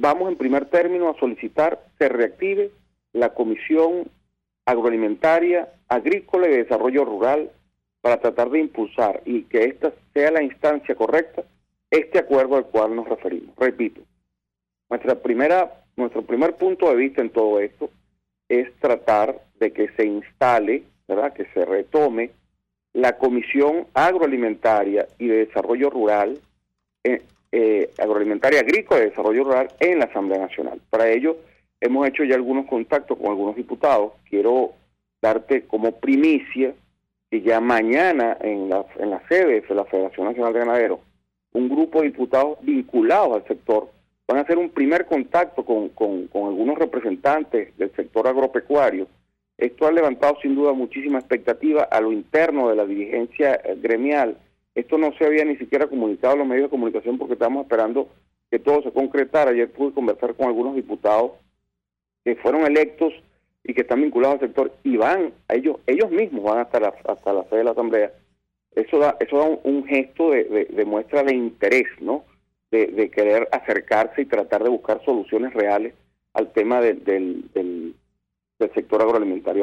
vamos en primer término a solicitar se reactive la Comisión Agroalimentaria, Agrícola y de Desarrollo Rural para tratar de impulsar y que esta sea la instancia correcta este acuerdo al cual nos referimos. Repito, nuestro primer punto de vista en todo esto es tratar de que se instale, ¿verdad?, que se retome la Comisión Agroalimentaria y de Desarrollo Rural, Agroalimentaria, Agrícola y de Desarrollo Rural en la Asamblea Nacional. Para ello hemos hecho ya algunos contactos con algunos diputados. Quiero darte como primicia que ya mañana en la sede de la Federación Nacional de Ganaderos, un grupo de diputados vinculados al sector van a hacer un primer contacto con algunos representantes del sector agropecuario. Esto ha levantado sin duda muchísima expectativa a lo interno de la dirigencia gremial. Esto no se había ni siquiera comunicado a los medios de comunicación porque estábamos esperando que todo se concretara. Ayer pude conversar con algunos diputados que fueron electos y que están vinculados al sector y van, ellos mismos van hasta la sede de la Asamblea. Eso da un gesto de muestra de interés, ¿no?, de querer acercarse y tratar de buscar soluciones reales al tema del sector agroalimentario.